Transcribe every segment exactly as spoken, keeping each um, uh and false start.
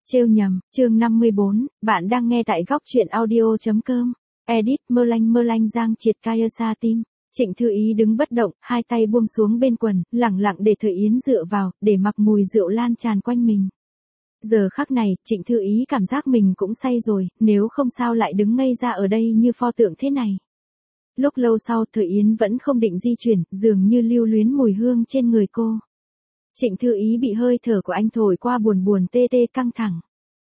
Trêu nhầm, chương năm mươi bốn, bạn đang nghe tại góc truyện audio.com. Edit Mơ Lanh Mơ Lanh Giang triệt Kayasa Tim. Trịnh Thư Ý đứng bất động, hai tay buông xuống bên quần, lẳng lặng để Thời Yến dựa vào, để mặc mùi rượu lan tràn quanh mình. Giờ khắc này, Trịnh Thư Ý cảm giác mình cũng say rồi, nếu không sao lại đứng ngây ra ở đây như pho tượng thế này. Lúc lâu sau, Thời Yến vẫn không định di chuyển, dường như lưu luyến mùi hương trên người cô. Trịnh Thư Ý bị hơi thở của anh thổi qua buồn buồn tê tê căng thẳng.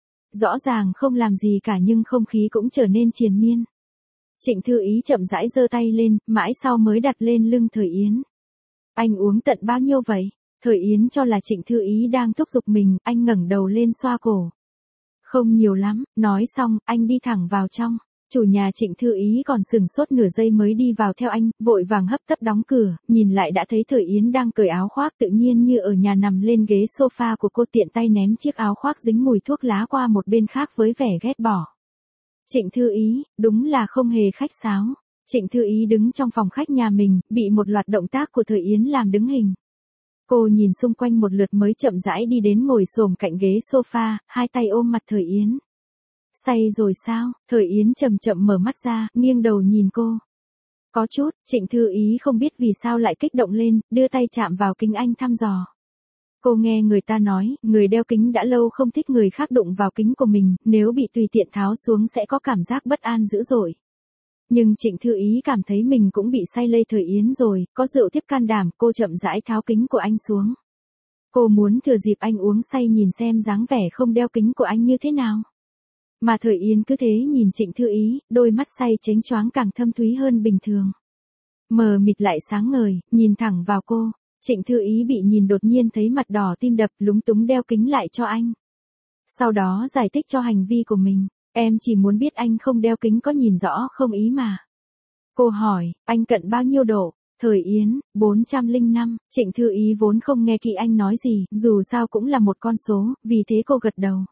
Rõ ràng không làm gì cả nhưng không khí cũng trở nên triền miên. Trịnh Thư Ý chậm rãi giơ tay lên, mãi sau mới đặt lên lưng Thời Yến. Anh uống tận bao nhiêu vậy? Thời Yến cho là Trịnh Thư Ý đang thúc giục mình, anh ngẩng đầu lên xoa cổ. Không nhiều lắm, nói xong, anh đi thẳng vào trong. Chủ nhà Trịnh Thư Ý còn sừng sốt nửa giây mới đi vào theo anh, vội vàng hấp tấp đóng cửa, nhìn lại đã thấy Thời Yến đang cởi áo khoác tự nhiên như ở nhà nằm lên ghế sofa của cô, tiện tay ném chiếc áo khoác dính mùi thuốc lá qua một bên khác với vẻ ghét bỏ. Trịnh Thư Ý, đúng là không hề khách sáo. Trịnh Thư Ý đứng trong phòng khách nhà mình, bị một loạt động tác của Thời Yến làm đứng hình. Cô nhìn xung quanh một lượt mới chậm rãi đi đến ngồi xổm cạnh ghế sofa, hai tay ôm mặt Thời Yến. Say rồi sao? Thời Yến chậm chậm mở mắt ra, nghiêng đầu nhìn cô. Có chút, Trịnh Thư Ý không biết vì sao lại kích động lên, đưa tay chạm vào kính anh thăm dò. Cô nghe người ta nói, người đeo kính đã lâu không thích người khác đụng vào kính của mình, nếu bị tùy tiện tháo xuống sẽ có cảm giác bất an dữ dội. Nhưng Trịnh Thư Ý cảm thấy mình cũng bị say lây Thời Yến rồi, có rượu tiếp can đảm, cô chậm rãi tháo kính của anh xuống. Cô muốn thừa dịp anh uống say nhìn xem dáng vẻ không đeo kính của anh như thế nào. Mà Thời Yến cứ thế nhìn Trịnh Thư Ý, đôi mắt say chếnh choáng càng thâm thúy hơn bình thường. Mờ mịt lại sáng ngời, nhìn thẳng vào cô. Trịnh Thư Ý bị nhìn đột nhiên thấy mặt đỏ tim đập, lúng túng đeo kính lại cho anh. Sau đó giải thích cho hành vi của mình. Em chỉ muốn biết anh không đeo kính có nhìn rõ không ý mà. Cô hỏi, anh cận bao nhiêu độ? Thời Yến, bốn trăm lẻ năm. Trịnh Thư Ý vốn không nghe kỹ anh nói gì, dù sao cũng là một con số, vì thế cô gật đầu.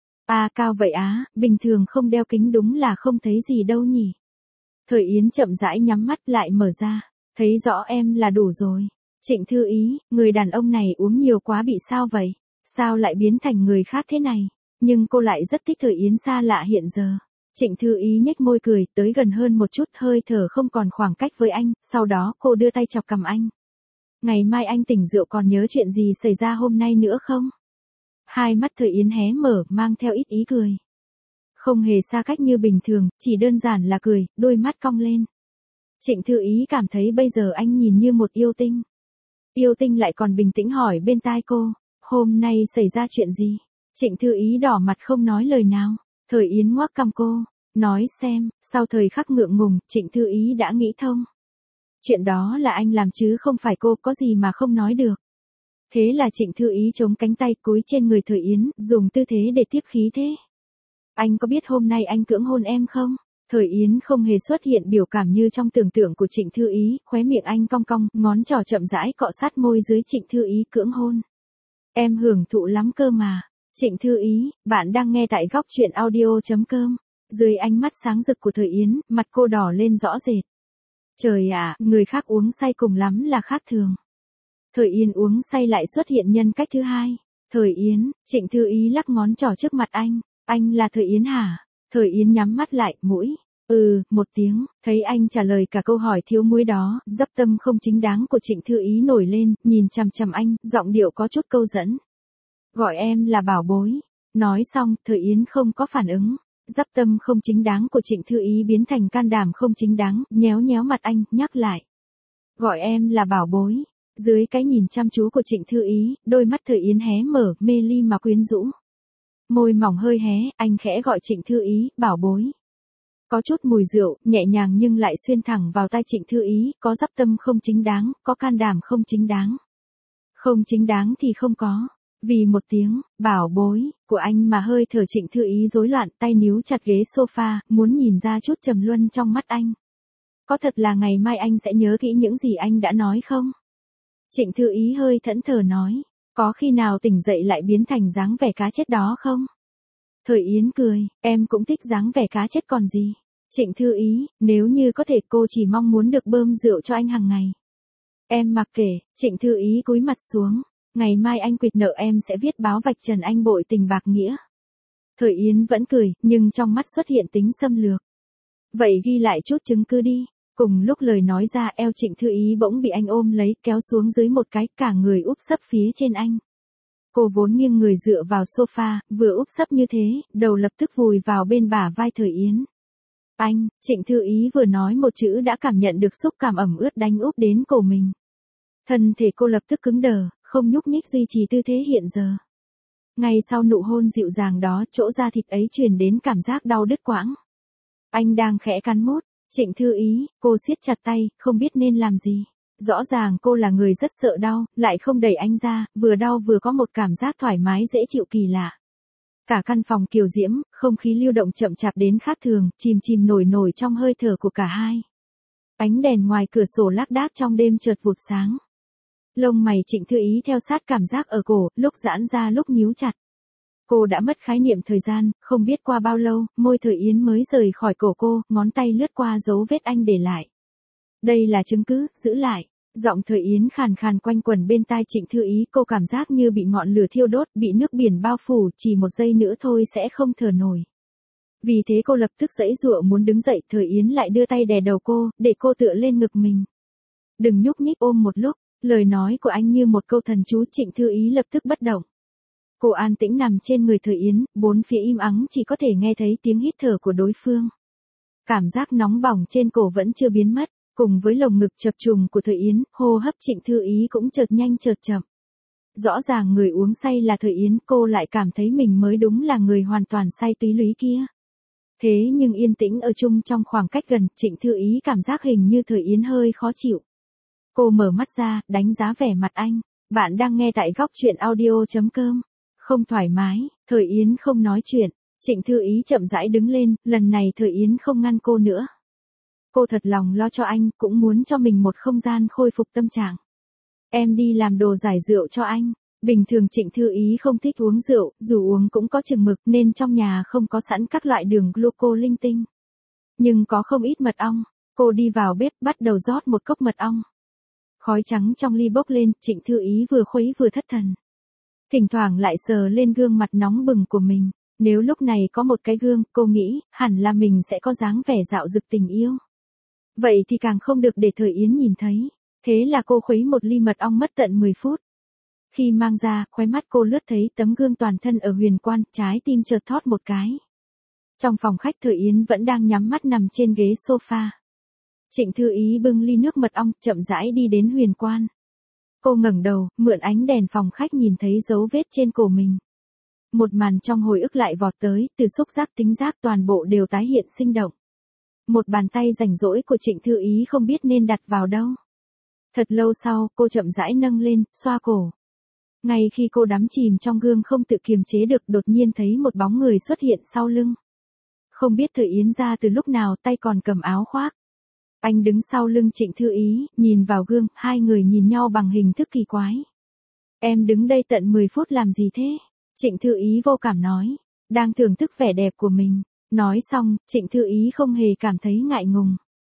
À cao vậy á, bình thường không đeo kính đúng là không thấy gì đâu nhỉ. Thời Yến chậm rãi nhắm mắt lại mở ra. Thấy rõ em là đủ rồi. Trịnh Thư Ý, người đàn ông này uống nhiều quá bị sao vậy? Sao lại biến thành người khác thế này? Nhưng cô lại rất thích Thời Yến xa lạ hiện giờ. Trịnh Thư Ý nhếch môi cười, tới gần hơn một chút, hơi thở không còn khoảng cách với anh, sau đó cô đưa tay chọc cằm anh. Ngày mai anh tỉnh rượu còn nhớ chuyện gì xảy ra hôm nay nữa không? Hai mắt Thời Yến hé mở, mang theo ít ý cười. Không hề xa cách như bình thường, chỉ đơn giản là cười, đôi mắt cong lên. Trịnh Thư Ý cảm thấy bây giờ anh nhìn như một yêu tinh. Yêu tinh lại còn bình tĩnh hỏi bên tai cô, hôm nay xảy ra chuyện gì? Trịnh Thư Ý đỏ mặt không nói lời nào. Thời Yến ngoác cằm cô, nói xem, sau thời khắc ngượng ngùng, Trịnh Thư Ý đã nghĩ thông. Chuyện đó là anh làm chứ không phải cô, có gì mà không nói được. Thế là Trịnh Thư Ý chống cánh tay cúi trên người Thời Yến, dùng tư thế để tiếp khí thế. Anh có biết hôm nay anh cưỡng hôn em không? Thời Yến không hề xuất hiện biểu cảm như trong tưởng tượng của Trịnh Thư Ý, khóe miệng anh cong cong, ngón trỏ chậm rãi cọ sát môi dưới Trịnh Thư Ý cưỡng hôn. Em hưởng thụ lắm cơ mà. Trịnh Thư Ý, bạn đang nghe tại góc truyện audio.com. Dưới ánh mắt sáng rực của Thời Yến, mặt cô đỏ lên rõ rệt. Trời ạ, người khác uống say cùng lắm là khác thường. Thời Yến uống say lại xuất hiện nhân cách thứ hai. Thời Yến, Trịnh Thư Ý lắc ngón trỏ trước mặt anh. Anh là Thời Yến hả? Thời Yến nhắm mắt lại, mũi. Ừ, một tiếng, thấy anh trả lời cả câu hỏi thiếu muối đó, dấp tâm không chính đáng của Trịnh Thư Ý nổi lên, nhìn chằm chằm anh, giọng điệu có chút câu dẫn. Gọi em là bảo bối. Nói xong, Thời Yến không có phản ứng. Dấp tâm không chính đáng của Trịnh Thư Ý biến thành can đảm không chính đáng, nhéo nhéo mặt anh, nhắc lại. Gọi em là bảo bối. Dưới cái nhìn chăm chú của Trịnh Thư Ý, đôi mắt Thời Yến hé mở, mê ly mà quyến rũ. Môi mỏng hơi hé, anh khẽ gọi Trịnh Thư Ý, bảo bối. Có chút mùi rượu, nhẹ nhàng nhưng lại xuyên thẳng vào tai Trịnh Thư Ý, có dấp tâm không chính đáng, có can đảm không chính đáng. Không chính đáng thì không có. Vì một tiếng, bảo bối, của anh mà hơi thở Trịnh Thư Ý rối loạn, tay níu chặt ghế sofa, muốn nhìn ra chút trầm luân trong mắt anh. Có thật là ngày mai anh sẽ nhớ kỹ những gì anh đã nói không? Trịnh Thư Ý hơi thẫn thờ nói, có khi nào tỉnh dậy lại biến thành dáng vẻ cá chết đó không? Thời Yến cười, em cũng thích dáng vẻ cá chết còn gì. Trịnh Thư Ý, nếu như có thể cô chỉ mong muốn được bơm rượu cho anh hàng ngày. Em mặc kệ. Trịnh Thư Ý cúi mặt xuống. Ngày mai anh quỵt nợ em sẽ viết báo vạch trần anh bội tình bạc nghĩa. Thời Yến vẫn cười, nhưng trong mắt xuất hiện tính xâm lược. Vậy ghi lại chút chứng cứ đi. Cùng lúc lời nói ra, eo Trịnh Thư Ý bỗng bị anh ôm lấy, kéo xuống dưới một cái, cả người úp sấp phía trên anh. Cô vốn nghiêng người dựa vào sofa, vừa úp sấp như thế, đầu lập tức vùi vào bên bả vai Thời Yến. Anh, Trịnh Thư Ý vừa nói một chữ đã cảm nhận được xúc cảm ẩm ướt đánh úp đến cổ mình. Thân thể cô lập tức cứng đờ, không nhúc nhích duy trì tư thế hiện giờ. Ngay sau nụ hôn dịu dàng đó, chỗ da thịt ấy truyền đến cảm giác đau đứt quãng. Anh đang khẽ cắn mút. Trịnh Thư Ý, cô siết chặt tay, không biết nên làm gì. Rõ ràng cô là người rất sợ đau, lại không đẩy anh ra, vừa đau vừa có một cảm giác thoải mái dễ chịu kỳ lạ. Cả căn phòng kiều diễm, không khí lưu động chậm chạp đến khác thường, chìm chìm nổi nổi trong hơi thở của cả hai. Ánh đèn ngoài cửa sổ lác đác trong đêm chợt vụt sáng. Lông mày Trịnh Thư Ý theo sát cảm giác ở cổ, lúc giãn ra lúc nhíu chặt. Cô đã mất khái niệm thời gian, không biết qua bao lâu, môi Thời Yến mới rời khỏi cổ cô, ngón tay lướt qua dấu vết anh để lại. Đây là chứng cứ, giữ lại. Giọng Thời Yến khàn khàn quanh quẩn bên tai Trịnh Thư Ý, cô cảm giác như bị ngọn lửa thiêu đốt, bị nước biển bao phủ, chỉ một giây nữa thôi sẽ không thở nổi. Vì thế cô lập tức giãy giụa muốn đứng dậy, Thời Yến lại đưa tay đè đầu cô, để cô tựa lên ngực mình. Đừng nhúc nhích, ôm một lúc, lời nói của anh như một câu thần chú. Trịnh Thư Ý lập tức bất động. Cô an tĩnh nằm trên người Thời Yến, bốn phía im ắng, chỉ có thể nghe thấy tiếng hít thở của đối phương. Cảm giác nóng bỏng trên cổ vẫn chưa biến mất, cùng với lồng ngực chập trùng của Thời Yến, hô hấp Trịnh Thư Ý cũng chợt nhanh chợt chậm. Rõ ràng người uống say là Thời Yến, cô lại cảm thấy mình mới đúng là người hoàn toàn say túy lúy kia. Thế nhưng yên tĩnh ở chung trong khoảng cách gần, Trịnh Thư Ý cảm giác hình như Thời Yến hơi khó chịu. Cô mở mắt ra, đánh giá vẻ mặt anh. Bạn đang nghe tại góc truyện audio chấm com. Không thoải mái, Thời Yến không nói chuyện. Trịnh Thư Ý chậm rãi đứng lên, lần này Thời Yến không ngăn cô nữa. Cô thật lòng lo cho anh, cũng muốn cho mình một không gian khôi phục tâm trạng. Em đi làm đồ giải rượu cho anh. Bình thường Trịnh Thư Ý không thích uống rượu, dù uống cũng có chừng mực nên trong nhà không có sẵn các loại đường gluco linh tinh. Nhưng có không ít mật ong. Cô đi vào bếp bắt đầu rót một cốc mật ong. Khói trắng trong ly bốc lên, Trịnh Thư Ý vừa khuấy vừa thất thần. Thỉnh thoảng lại sờ lên gương mặt nóng bừng của mình. Nếu lúc này có một cái gương, cô nghĩ, hẳn là mình sẽ có dáng vẻ dạo dực tình yêu. Vậy thì càng không được để Thời Yến nhìn thấy. Thế là cô khuấy một ly mật ong mất tận mười phút. Khi mang ra, khóe mắt cô lướt thấy tấm gương toàn thân ở Huyền Quan, trái tim chợt thót một cái. Trong phòng khách Thời Yến vẫn đang nhắm mắt nằm trên ghế sofa. Trịnh Thư Ý bưng ly nước mật ong, chậm rãi đi đến Huyền Quan. Cô ngẩng đầu, mượn ánh đèn phòng khách nhìn thấy dấu vết trên cổ mình. Một màn trong hồi ức lại vọt tới, từ xúc giác tính giác toàn bộ đều tái hiện sinh động. Một bàn tay rảnh rỗi của Trịnh Thư Ý không biết nên đặt vào đâu. Thật lâu sau, cô chậm rãi nâng lên, xoa cổ. Ngay khi cô đắm chìm trong gương không tự kiềm chế được, đột nhiên thấy một bóng người xuất hiện sau lưng. Không biết Thời Yến ra từ lúc nào, tay còn cầm áo khoác. Anh đứng sau lưng Trịnh Thư Ý, nhìn vào gương, hai người nhìn nhau bằng hình thức kỳ quái. Em đứng đây tận mười phút làm gì thế? Trịnh Thư Ý vô cảm nói, đang thưởng thức vẻ đẹp của mình. Nói xong, Trịnh Thư Ý không hề cảm thấy ngại ngùng.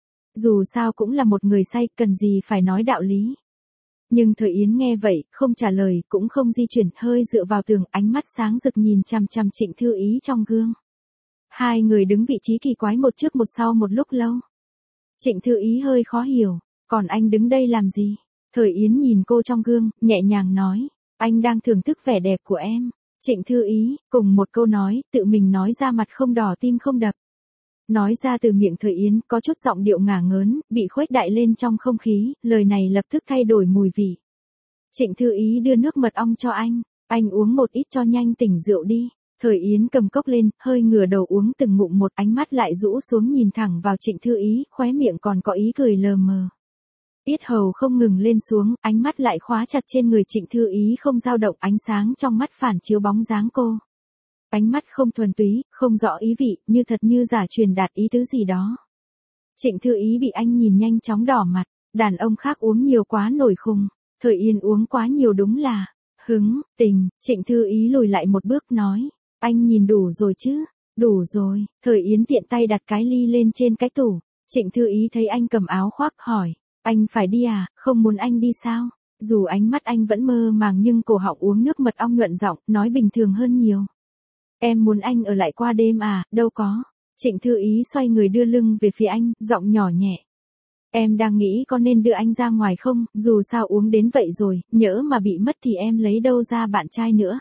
Dù sao cũng là một người say, cần gì phải nói đạo lý. Nhưng Thời Yến nghe vậy, không trả lời, cũng không di chuyển, hơi dựa vào tường, ánh mắt sáng rực nhìn chằm chằm Trịnh Thư Ý trong gương. Hai người đứng vị trí kỳ quái một trước một sau một lúc lâu. Trịnh Thư Ý hơi khó hiểu, còn anh đứng đây làm gì? Thời Yến nhìn cô trong gương, nhẹ nhàng nói, anh đang thưởng thức vẻ đẹp của em. Trịnh Thư Ý, cùng một câu nói, tự mình nói ra mặt không đỏ tim không đập. Nói ra từ miệng Thời Yến, có chút giọng điệu ngả ngớn, bị khuếch đại lên trong không khí, lời này lập tức thay đổi mùi vị. Trịnh Thư Ý đưa nước mật ong cho anh, anh uống một ít cho nhanh tỉnh rượu đi. Thời Yến cầm cốc lên, hơi ngửa đầu uống từng ngụm một, ánh mắt lại rũ xuống nhìn thẳng vào Trịnh Thư Ý, khóe miệng còn có ý cười lờ mờ. Yết hầu không ngừng lên xuống, ánh mắt lại khóa chặt trên người Trịnh Thư Ý không dao động, ánh sáng trong mắt phản chiếu bóng dáng cô. Ánh mắt không thuần túy, không rõ ý vị, như thật như giả truyền đạt ý tứ gì đó. Trịnh Thư Ý bị anh nhìn nhanh chóng đỏ mặt, đàn ông khác uống nhiều quá nổi khùng, Thời Yến uống quá nhiều đúng là hứng, tình. Trịnh Thư Ý lùi lại một bước nói, anh nhìn đủ rồi chứ? Đủ rồi. Thời Yến tiện tay đặt cái ly lên trên cái tủ. Trịnh Thư Ý thấy anh cầm áo khoác hỏi, anh phải đi à, không muốn anh đi sao? Dù ánh mắt anh vẫn mơ màng nhưng cổ họng uống nước mật ong nhuận giọng, nói bình thường hơn nhiều. Em muốn anh ở lại qua đêm à, đâu có. Trịnh Thư Ý xoay người đưa lưng về phía anh, giọng nhỏ nhẹ. Em đang nghĩ có nên đưa anh ra ngoài không, dù sao uống đến vậy rồi, nhỡ mà bị mất thì em lấy đâu ra bạn trai nữa.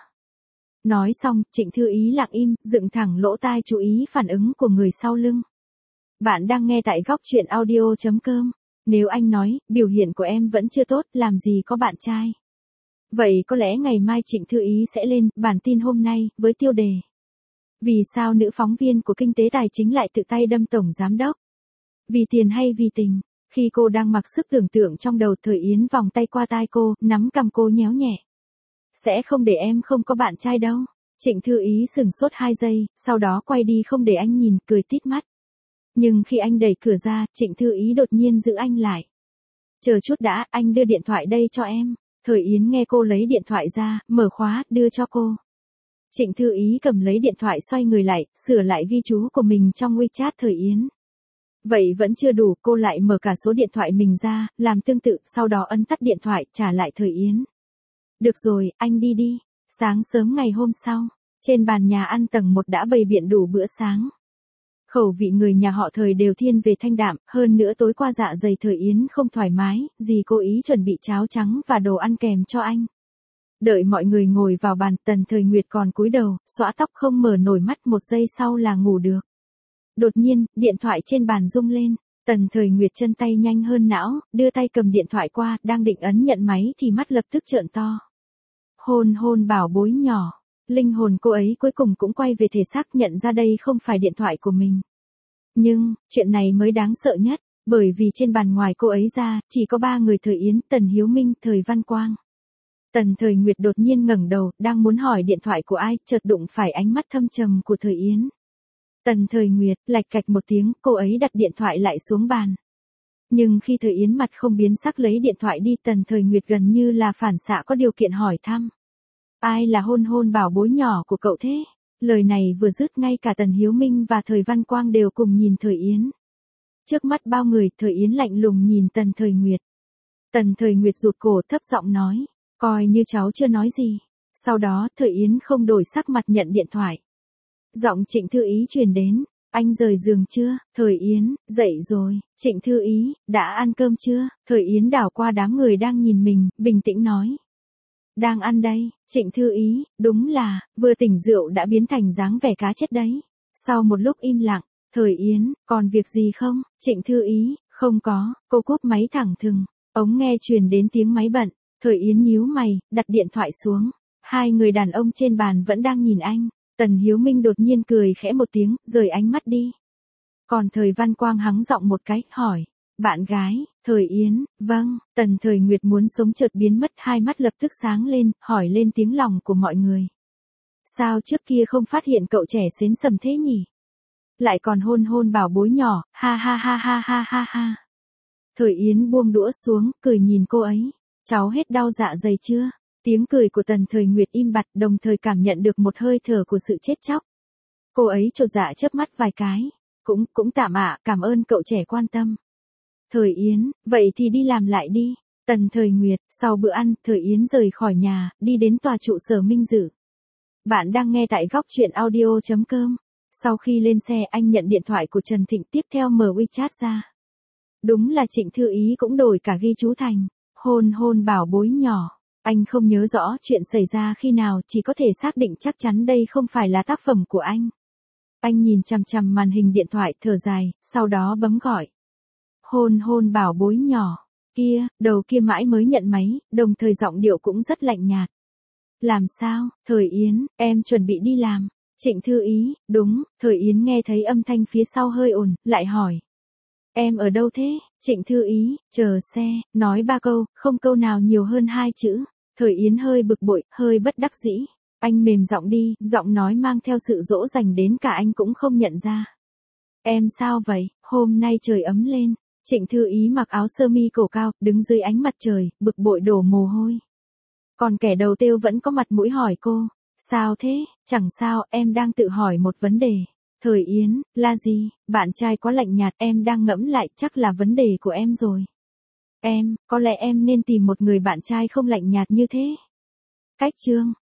Nói xong, Trịnh Thư Ý lặng im, dựng thẳng lỗ tai chú ý phản ứng của người sau lưng. Bạn đang nghe tại góc truyện audio chấm com. Nếu anh nói, biểu hiện của em vẫn chưa tốt, làm gì có bạn trai. Vậy có lẽ ngày mai Trịnh Thư Ý sẽ lên bản tin hôm nay với tiêu đề. Vì sao nữ phóng viên của Kinh tế Tài chính lại tự tay đâm tổng giám đốc? Vì tiền hay vì tình? Khi cô đang mặc sức tưởng tượng trong đầu, Thời Yến vòng tay qua tai cô, nắm cằm cô nhéo nhẹ. Sẽ không để em không có bạn trai đâu. Trịnh Thư Ý sửng sốt hai giây, sau đó quay đi không để anh nhìn, cười tít mắt. Nhưng khi anh đẩy cửa ra, Trịnh Thư Ý đột nhiên giữ anh lại. Chờ chút đã, anh đưa điện thoại đây cho em. Thời Yến nghe cô lấy điện thoại ra, mở khóa, đưa cho cô. Trịnh Thư Ý cầm lấy điện thoại, xoay người lại, sửa lại ghi chú của mình trong WeChat Thời Yến. Vậy vẫn chưa đủ, cô lại mở cả số điện thoại mình ra, làm tương tự, sau đó ấn tắt điện thoại, trả lại Thời Yến. Được rồi, anh đi đi. Sáng sớm ngày hôm sau, trên bàn nhà ăn tầng một đã bày biện đủ bữa sáng. Khẩu vị người nhà họ Thời đều thiên về thanh đạm, hơn nữa tối qua dạ dày Thời Yến không thoải mái, dì cố ý chuẩn bị cháo trắng và đồ ăn kèm cho anh. Đợi mọi người ngồi vào bàn, Tần Thời Nguyệt còn cúi đầu, xõa tóc không mở nổi mắt, một giây sau là ngủ được. Đột nhiên, điện thoại trên bàn rung lên, Tần Thời Nguyệt chân tay nhanh hơn não, đưa tay cầm điện thoại qua, đang định ấn nhận máy thì mắt lập tức trợn to. Hôn hôn bảo bối nhỏ, linh hồn cô ấy cuối cùng cũng quay về thể xác, nhận ra đây không phải điện thoại của mình. Nhưng, chuyện này mới đáng sợ nhất, bởi vì trên bàn ngoài cô ấy ra, chỉ có ba người: Thời Yến, Tần Hiếu Minh, Thời Văn Quang. Tần Thời Nguyệt đột nhiên ngẩng đầu, đang muốn hỏi điện thoại của ai, chợt đụng phải ánh mắt thâm trầm của Thời Yến. Tần Thời Nguyệt, lạch cạch một tiếng, cô ấy đặt điện thoại lại xuống bàn. Nhưng khi Thời Yến mặt không biến sắc lấy điện thoại đi, Tần Thời Nguyệt gần như là phản xạ có điều kiện hỏi thăm. Ai là hôn hôn bảo bối nhỏ của cậu thế? Lời này vừa dứt, ngay cả Tần Hiếu Minh và Thời Văn Quang đều cùng nhìn Thời Yến. Trước mắt bao người, Thời Yến lạnh lùng nhìn Tần Thời Nguyệt. Tần Thời Nguyệt rụt cổ, thấp giọng nói, coi như cháu chưa nói gì. Sau đó, Thời Yến không đổi sắc mặt nhận điện thoại. Giọng Trịnh Thư Ý truyền đến, anh rời giường chưa? Thời Yến, dậy rồi. Trịnh Thư Ý, đã ăn cơm chưa? Thời Yến đảo qua đám người đang nhìn mình, bình tĩnh nói. Đang ăn đây. Trịnh Thư Ý, đúng là, vừa tỉnh rượu đã biến thành dáng vẻ cá chết đấy. Sau một lúc im lặng, Thời Yến, còn việc gì không? Trịnh Thư Ý, không có. Cô cúp máy thẳng thừng, ống nghe truyền đến tiếng máy bận. Thời Yến nhíu mày, đặt điện thoại xuống. Hai người đàn ông trên bàn vẫn đang nhìn anh. Tần Hiếu Minh đột nhiên cười khẽ một tiếng, rời ánh mắt đi. Còn Thời Văn Quang hắng giọng một cái, hỏi. Bạn gái, Thời Yến, vâng. Tần Thời Nguyệt muốn sống chợt biến mất, hai mắt lập tức sáng lên, hỏi lên tiếng lòng của mọi người. Sao trước kia không phát hiện cậu trẻ xến sầm thế nhỉ? Lại còn hôn hôn bảo bối nhỏ, ha ha ha ha ha ha ha. Thời Yến buông đũa xuống, cười nhìn cô ấy. Cháu hết đau dạ dày chưa? Tiếng cười của Tần Thời Nguyệt im bặt, đồng thời cảm nhận được một hơi thở của sự chết chóc. Cô ấy chột dạ chớp mắt vài cái. Cũng, cũng tạm ạ, cảm ơn cậu trẻ quan tâm. Thời Yến, vậy thì đi làm lại đi. Tần Thời Nguyệt, sau bữa ăn, Thời Yến rời khỏi nhà, đi đến tòa trụ sở Minh Dữ. Bạn đang nghe tại góc truyện audio chấm com. Sau khi lên xe, anh nhận điện thoại của Trần Thịnh, tiếp theo mở WeChat ra. Đúng là Trịnh Thư Ý cũng đổi cả ghi chú thành hôn hôn bảo bối nhỏ. Anh không nhớ rõ chuyện xảy ra khi nào, chỉ có thể xác định chắc chắn đây không phải là tác phẩm của anh. Anh nhìn chằm chằm màn hình điện thoại, thở dài, sau đó bấm gọi. Hôn hôn bảo bối nhỏ. Kia, đầu kia mãi mới nhận máy, đồng thời giọng điệu cũng rất lạnh nhạt. Làm sao? Thời Yến, em chuẩn bị đi làm. Trịnh Thư Ý, đúng. Thời Yến nghe thấy âm thanh phía sau hơi ồn, lại hỏi. Em ở đâu thế? Trịnh Thư Ý, chờ xe, nói ba câu, không câu nào nhiều hơn hai chữ. Thời Yến hơi bực bội, hơi bất đắc dĩ. Anh mềm giọng đi, giọng nói mang theo sự dỗ dành đến cả anh cũng không nhận ra. Em sao vậy? Hôm nay trời ấm lên. Trịnh Thư Ý mặc áo sơ mi cổ cao, đứng dưới ánh mặt trời, bực bội đổ mồ hôi. Còn kẻ đầu têu vẫn có mặt mũi hỏi cô. Sao thế? Chẳng sao, em đang tự hỏi một vấn đề. Thời Yến, là gì? Bạn trai quá lạnh nhạt, em đang ngẫm lại, chắc là vấn đề của em rồi. Em, có lẽ em nên tìm một người bạn trai không lạnh nhạt như thế. Cách chương.